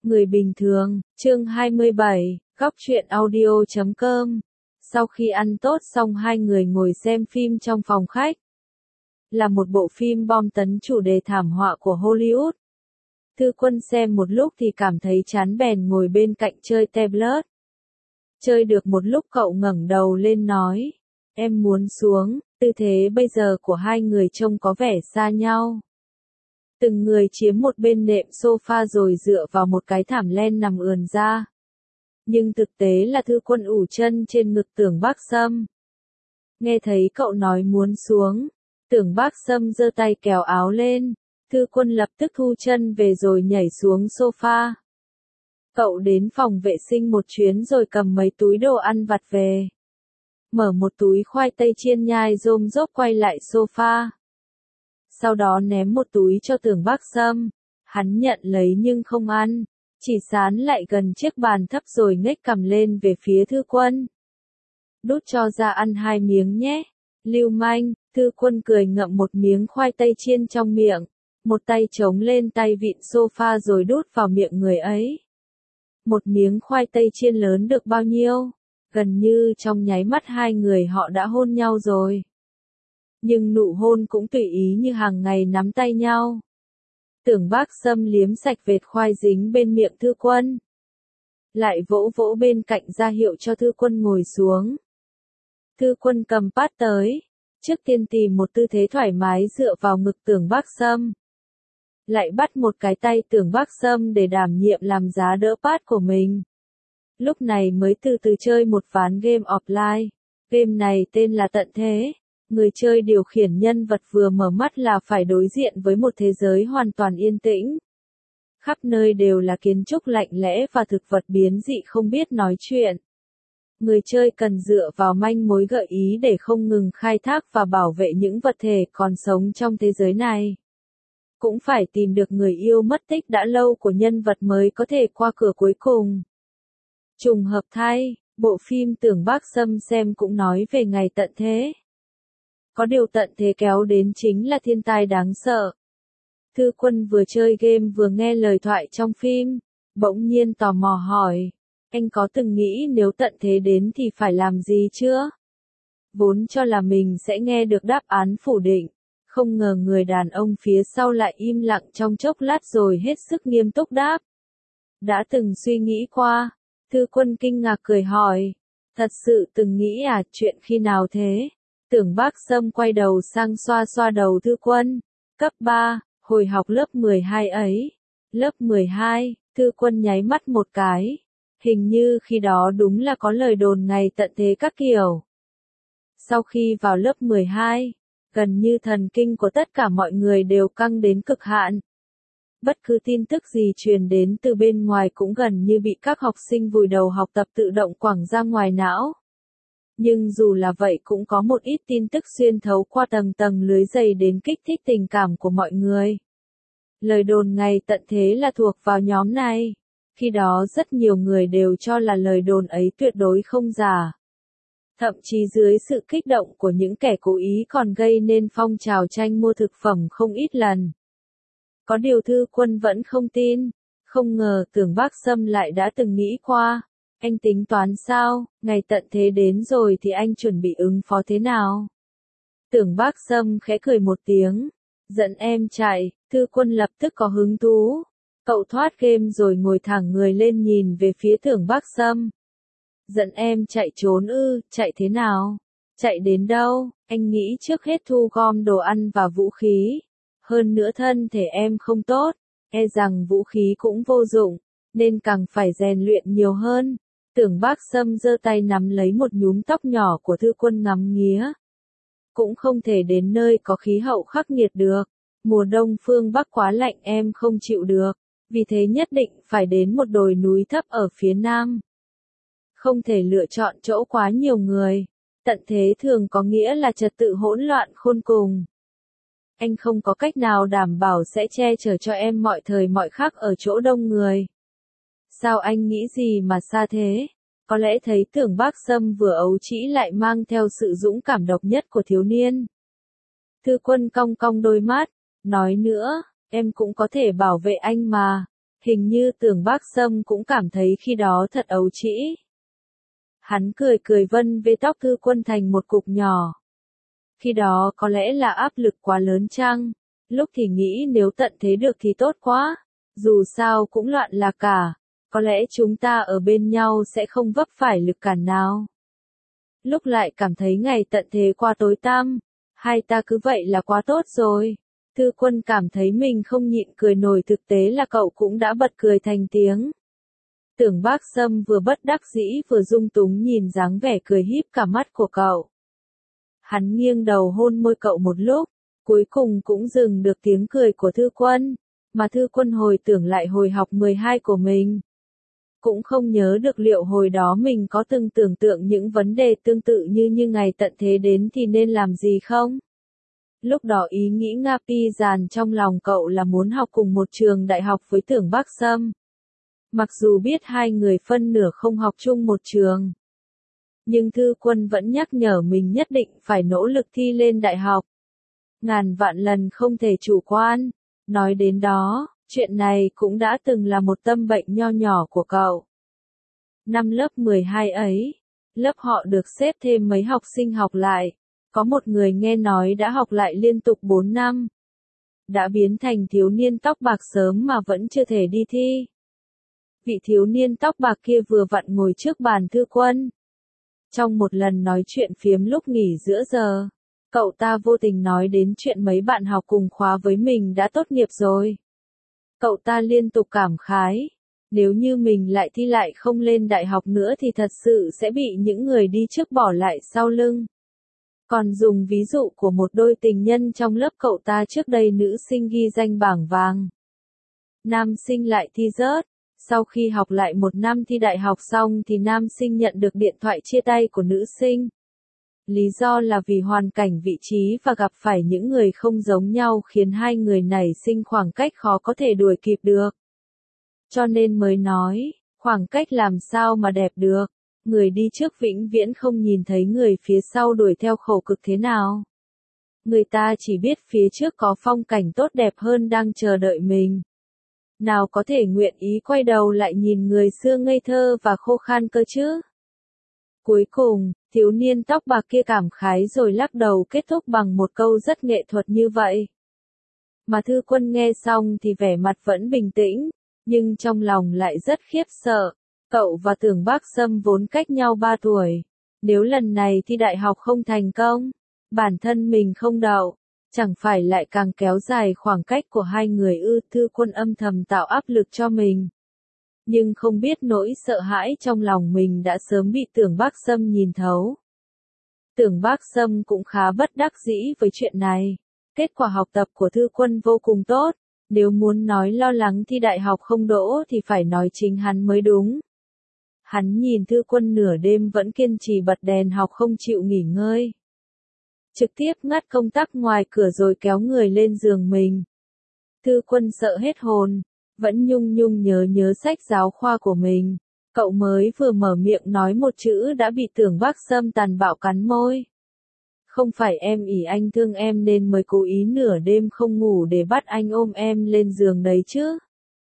Người bình thường, chương 27, góc truyện audio.com. Sau khi ăn tốt xong hai người ngồi xem phim trong phòng khách. Là một bộ phim bom tấn chủ đề thảm họa của Hollywood. Thư Quân xem một lúc thì cảm thấy chán bèn ngồi bên cạnh chơi tablet. Chơi được một lúc cậu ngẩng đầu lên nói, em muốn xuống, tư thế bây giờ của hai người trông có vẻ xa nhau. Từng người chiếm một bên nệm sofa rồi dựa vào một cái thảm len nằm ườn ra. Nhưng thực tế là Thư Quân ủ chân trên ngực Tưởng Bác Sâm. Nghe thấy cậu nói muốn xuống, Tưởng Bác Sâm giơ tay kéo áo lên, Thư Quân lập tức thu chân về rồi nhảy xuống sofa. Cậu đến phòng vệ sinh một chuyến rồi cầm mấy túi đồ ăn vặt về. Mở một túi khoai tây chiên nhai rôm rốp quay lại sofa. Sau đó ném một túi cho Tưởng Bác Sâm. Hắn nhận lấy nhưng không ăn, chỉ dán lại gần chiếc bàn thấp rồi ngếch cằm lên về phía Thư Quân. Đút cho ra ăn 2 miếng nhé. Lưu manh, Thư Quân cười ngậm một miếng khoai tây chiên trong miệng, một tay chống lên tay vịn sofa rồi đút vào miệng người ấy. Một miếng khoai tây chiên lớn được bao nhiêu? Gần như trong nháy mắt hai người họ đã hôn nhau rồi. Nhưng nụ hôn cũng tùy ý như hàng ngày nắm tay nhau. Tưởng Bác Sâm liếm sạch vệt khoai dính bên miệng Thư Quân. Lại vỗ vỗ bên cạnh ra hiệu cho Thư Quân ngồi xuống. Thư Quân cầm bát tới. Trước tiên tìm một tư thế thoải mái dựa vào ngực Tưởng Bác Sâm. Lại bắt một cái tay Tưởng Bác Sâm để đảm nhiệm làm giá đỡ bát của mình. Lúc này mới từ từ chơi một ván game offline. Game này tên là Tận Thế. Người chơi điều khiển nhân vật vừa mở mắt là phải đối diện với một thế giới hoàn toàn yên tĩnh. Khắp nơi đều là kiến trúc lạnh lẽ và thực vật biến dị không biết nói chuyện. Người chơi cần dựa vào manh mối gợi ý để không ngừng khai thác và bảo vệ những vật thể còn sống trong thế giới này. Cũng phải tìm được người yêu mất tích đã lâu của nhân vật mới có thể qua cửa cuối cùng. Trùng hợp thay, bộ phim Tưởng Bác Sâm xem cũng nói về ngày tận thế. Có điều tận thế kéo đến chính là thiên tai đáng sợ. Thư Quân vừa chơi game vừa nghe lời thoại trong phim, bỗng nhiên tò mò hỏi, anh có từng nghĩ nếu tận thế đến thì phải làm gì chưa? Vốn cho là mình sẽ nghe được đáp án phủ định, không ngờ người đàn ông phía sau lại im lặng trong chốc lát rồi hết sức nghiêm túc đáp. Đã từng suy nghĩ qua? Thư Quân kinh ngạc cười hỏi, thật sự từng nghĩ à, chuyện khi nào thế? Tưởng Bác Sâm quay đầu sang xoa xoa đầu Thư Quân. Cấp 3, hồi học lớp 12 ấy. Lớp 12, Thư Quân nháy mắt một cái. Hình như khi đó đúng là có lời đồn ngày tận thế các kiểu. Sau khi vào lớp 12, gần như thần kinh của tất cả mọi người đều căng đến cực hạn. Bất cứ tin tức gì truyền đến từ bên ngoài cũng gần như bị các học sinh vùi đầu học tập tự động quẳng ra ngoài não. Nhưng dù là vậy cũng có một ít tin tức xuyên thấu qua tầng tầng lưới dày đến kích thích tình cảm của mọi người. Lời đồn ngày tận thế là thuộc vào nhóm này. Khi đó rất nhiều người đều cho là lời đồn ấy tuyệt đối không giả. Thậm chí dưới sự kích động của những kẻ cố ý còn gây nên phong trào tranh mua thực phẩm không ít lần. Có điều Thư Quân vẫn không tin, không ngờ Tưởng Bác Sâm lại đã từng nghĩ qua. Anh tính toán sao, ngày tận thế đến rồi thì anh chuẩn bị ứng phó thế nào? Tưởng Bác Sâm khẽ cười một tiếng, dẫn em chạy. Thư Quân lập tức có hứng thú. Cậu thoát game rồi ngồi thẳng người lên nhìn về phía Tưởng Bác Sâm. Dẫn em chạy trốn ư, chạy thế nào? Chạy đến đâu? Anh nghĩ trước hết thu gom đồ ăn và vũ khí. Hơn nữa thân thể em không tốt, e rằng vũ khí cũng vô dụng, nên càng phải rèn luyện nhiều hơn. Tưởng Bác Sâm giơ tay nắm lấy một nhúm tóc nhỏ của Thư Quân ngắm nghía. Cũng không thể đến nơi có khí hậu khắc nghiệt được. Mùa đông phương Bắc quá lạnh em không chịu được. Vì thế nhất định phải đến một đồi núi thấp ở phía Nam. Không thể lựa chọn chỗ quá nhiều người. Tận thế thường có nghĩa là trật tự hỗn loạn khôn cùng. Anh không có cách nào đảm bảo sẽ che chở cho em mọi thời mọi khắc ở chỗ đông người. Sao anh nghĩ gì mà xa thế? Có lẽ thấy Tưởng Bác Sâm vừa ấu trĩ lại mang theo sự dũng cảm độc nhất của thiếu niên. Thư Quân cong cong đôi mắt, nói nữa, em cũng có thể bảo vệ anh mà. Hình như Tưởng Bác Sâm cũng cảm thấy khi đó thật ấu trĩ. Hắn cười cười vân vê tóc Thư Quân thành một cục nhỏ. Khi đó có lẽ là áp lực quá lớn chăng? Lúc thì nghĩ nếu tận thế được thì tốt quá. Dù sao cũng loạn là cả. Có lẽ chúng ta ở bên nhau sẽ không vấp phải lực cản nào. Lúc lại cảm thấy ngày tận thế qua tối tăm. Hai ta cứ vậy là quá tốt rồi. Thư Quân cảm thấy mình không nhịn cười nổi, thực tế là cậu cũng đã bật cười thành tiếng. Tưởng Bác Sâm vừa bất đắc dĩ vừa dung túng nhìn dáng vẻ cười híp cả mắt của cậu. Hắn nghiêng đầu hôn môi cậu một lúc, cuối cùng cũng dừng được tiếng cười của Thư Quân, mà Thư Quân hồi tưởng lại hồi học 12 của mình. Cũng không nhớ được liệu hồi đó mình có từng tưởng tượng những vấn đề tương tự như ngày tận thế đến thì nên làm gì không? Lúc đó ý nghĩ ngáp y dàn trong lòng cậu là muốn học cùng một trường đại học với Tưởng Bác Sâm. Mặc dù biết hai người phân nửa không học chung một trường. Nhưng Thư Quân vẫn nhắc nhở mình nhất định phải nỗ lực thi lên đại học. Ngàn vạn lần không thể chủ quan. Nói đến đó, chuyện này cũng đã từng là một tâm bệnh nho nhỏ của cậu. Năm lớp 12 ấy, lớp họ được xếp thêm mấy học sinh học lại. Có một người nghe nói đã học lại liên tục 4 năm. Đã biến thành thiếu niên tóc bạc sớm mà vẫn chưa thể đi thi. Vị thiếu niên tóc bạc kia vừa vặn ngồi trước bàn Thư Quân. Trong một lần nói chuyện phiếm lúc nghỉ giữa giờ, cậu ta vô tình nói đến chuyện mấy bạn học cùng khóa với mình đã tốt nghiệp rồi. Cậu ta liên tục cảm khái, nếu như mình lại thi lại không lên đại học nữa thì thật sự sẽ bị những người đi trước bỏ lại sau lưng. Còn dùng ví dụ của một đôi tình nhân trong lớp cậu ta trước đây, nữ sinh ghi danh bảng vàng. Nam sinh lại thi rớt. Sau khi học lại một năm thi đại học xong thì nam sinh nhận được điện thoại chia tay của nữ sinh. Lý do là vì hoàn cảnh vị trí và gặp phải những người không giống nhau khiến hai người nảy sinh khoảng cách khó có thể đuổi kịp được. Cho nên mới nói, khoảng cách làm sao mà đẹp được, người đi trước vĩnh viễn không nhìn thấy người phía sau đuổi theo khổ cực thế nào. Người ta chỉ biết phía trước có phong cảnh tốt đẹp hơn đang chờ đợi mình. Nào có thể nguyện ý quay đầu lại nhìn người xưa ngây thơ và khô khan cơ chứ. Cuối cùng, thiếu niên tóc bạc kia cảm khái rồi lắc đầu kết thúc bằng một câu rất nghệ thuật như vậy. Mà Thư Quân nghe xong thì vẻ mặt vẫn bình tĩnh, nhưng trong lòng lại rất khiếp sợ. Cậu và Tưởng Bác Sâm vốn cách nhau 3 tuổi. Nếu lần này thi đại học không thành công, bản thân mình không đậu, chẳng phải lại càng kéo dài khoảng cách của hai người ư? Thư Quân âm thầm tạo áp lực cho mình. Nhưng không biết nỗi sợ hãi trong lòng mình đã sớm bị Tưởng Bác Sâm nhìn thấu. Tưởng Bác Sâm cũng khá bất đắc dĩ với chuyện này. Kết quả học tập của Thư Quân vô cùng tốt. Nếu muốn nói lo lắng thi đại học không đỗ thì phải nói chính hắn mới đúng. Hắn nhìn Thư Quân nửa đêm vẫn kiên trì bật đèn học không chịu nghỉ ngơi. Trực tiếp ngắt công tắc ngoài cửa rồi kéo người lên giường mình. Thư Quân sợ hết hồn, vẫn nhung nhớ sách giáo khoa của mình. Cậu mới vừa mở miệng nói một chữ đã bị Tưởng Bác Sâm tàn bạo cắn môi. Không phải em ỷ anh thương em nên mới cố ý nửa đêm không ngủ để bắt anh ôm em lên giường đấy chứ.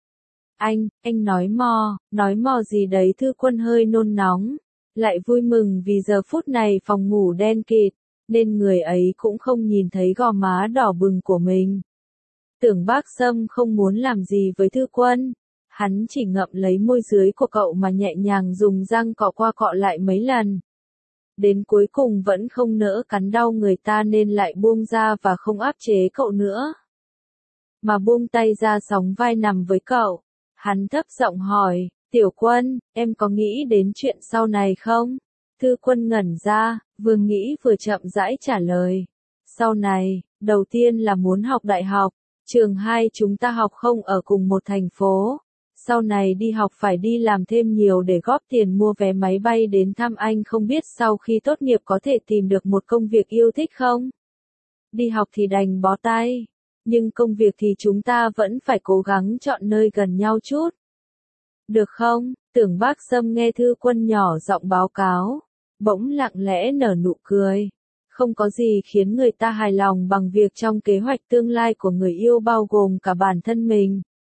Anh nói mò gì đấy? Thư Quân hơi nôn nóng, lại vui mừng vì giờ phút này phòng ngủ đen kịt, nên người ấy cũng không nhìn thấy gò má đỏ bừng của mình. Tưởng Bác Sâm không muốn làm gì với Thư Quân, hắn chỉ ngậm lấy môi dưới của cậu mà nhẹ nhàng dùng răng cọ qua cọ lại mấy lần. Đến cuối cùng vẫn không nỡ cắn đau người ta nên lại buông ra và không áp chế cậu nữa. Mà buông tay ra sóng vai nằm với cậu, hắn thấp giọng hỏi, Tiểu Quân, em có nghĩ đến chuyện sau này không? Thư Quân ngẩn ra, vừa nghĩ vừa chậm rãi trả lời. Sau này, đầu tiên là muốn học đại học, trường 2 chúng ta học không ở cùng một thành phố. Sau này đi học phải đi làm thêm nhiều để góp tiền mua vé máy bay đến thăm anh, không biết sau khi tốt nghiệp có thể tìm được một công việc yêu thích không? Đi học thì đành bó tay, nhưng công việc thì chúng ta vẫn phải cố gắng chọn nơi gần nhau chút. Được không? Tưởng Bác Sâm nghe Thư Quân nhỏ giọng báo cáo, bỗng lặng lẽ nở nụ cười. Không có gì khiến người ta hài lòng bằng việc trong kế hoạch tương lai của người yêu bao gồm cả bản thân mình.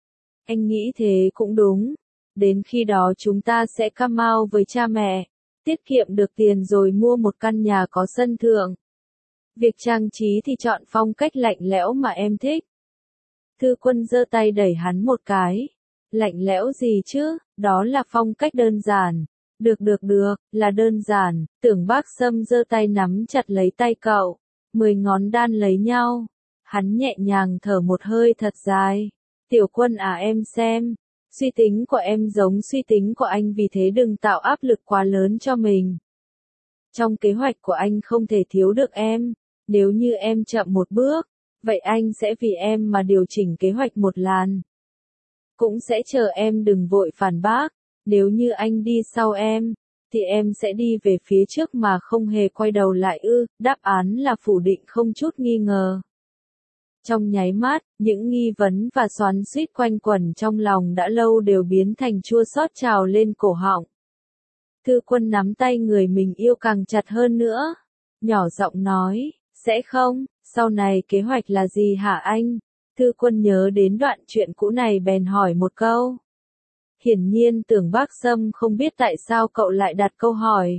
Anh nghĩ thế cũng đúng. Đến khi đó chúng ta sẽ come out với cha mẹ, tiết kiệm được tiền rồi mua một căn nhà có sân thượng. Việc trang trí thì chọn phong cách lạnh lẽo mà em thích. Thư Quân giơ tay đẩy hắn một cái. Lạnh lẽo gì chứ, đó là phong cách đơn giản. Được, là đơn giản. Tưởng Bác Sâm giơ tay nắm chặt lấy tay cậu. 10 ngón đan lấy nhau. Hắn nhẹ nhàng thở một hơi thật dài. Tiểu Quân à, em xem. Suy tính của em giống suy tính của anh, vì thế đừng tạo áp lực quá lớn cho mình. Trong kế hoạch của anh không thể thiếu được em. Nếu như em chậm một bước, vậy anh sẽ vì em mà điều chỉnh kế hoạch một làn. Cũng sẽ chờ em, đừng vội phản bác. Nếu như anh đi sau em, thì em sẽ đi về phía trước mà không hề quay đầu lại ư? Đáp án là phủ định không chút nghi ngờ. Trong nháy mắt, những nghi vấn và xoắn xuýt quanh quẩn trong lòng đã lâu đều biến thành chua xót trào lên cổ họng. Thư Quân nắm tay người mình yêu càng chặt hơn nữa. Nhỏ giọng nói, sẽ không, sau này kế hoạch là gì hả anh? Thư Quân nhớ đến đoạn chuyện cũ này bèn hỏi một câu. Hiển nhiên Tưởng Bác Sâm không biết tại sao cậu lại đặt câu hỏi.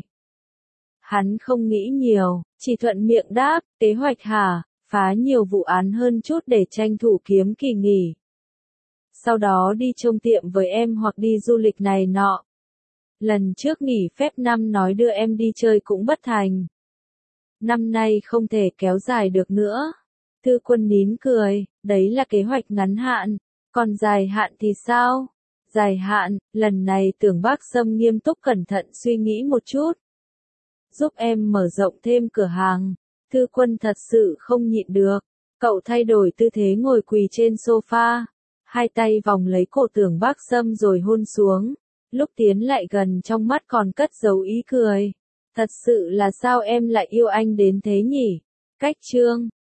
Hắn không nghĩ nhiều, chỉ thuận miệng đáp, kế hoạch hả? Phá nhiều vụ án hơn chút để tranh thủ kiếm kỳ nghỉ. Sau đó đi trông tiệm với em hoặc đi du lịch này nọ. Lần trước nghỉ phép năm nói đưa em đi chơi cũng bất thành. Năm nay không thể kéo dài được nữa. Thư Quân nín cười, đấy là kế hoạch ngắn hạn, còn dài hạn thì sao? Dài hạn, lần này Tưởng Bác Sâm nghiêm túc cẩn thận suy nghĩ một chút. Giúp em mở rộng thêm cửa hàng. Thư Quân thật sự không nhịn được. Cậu thay đổi tư thế ngồi quỳ trên sofa. Hai tay vòng lấy cổ Tưởng Bác Sâm rồi hôn xuống. Lúc tiến lại gần trong mắt còn cất giấu ý cười. Thật sự là sao em lại yêu anh đến thế nhỉ? Cách chương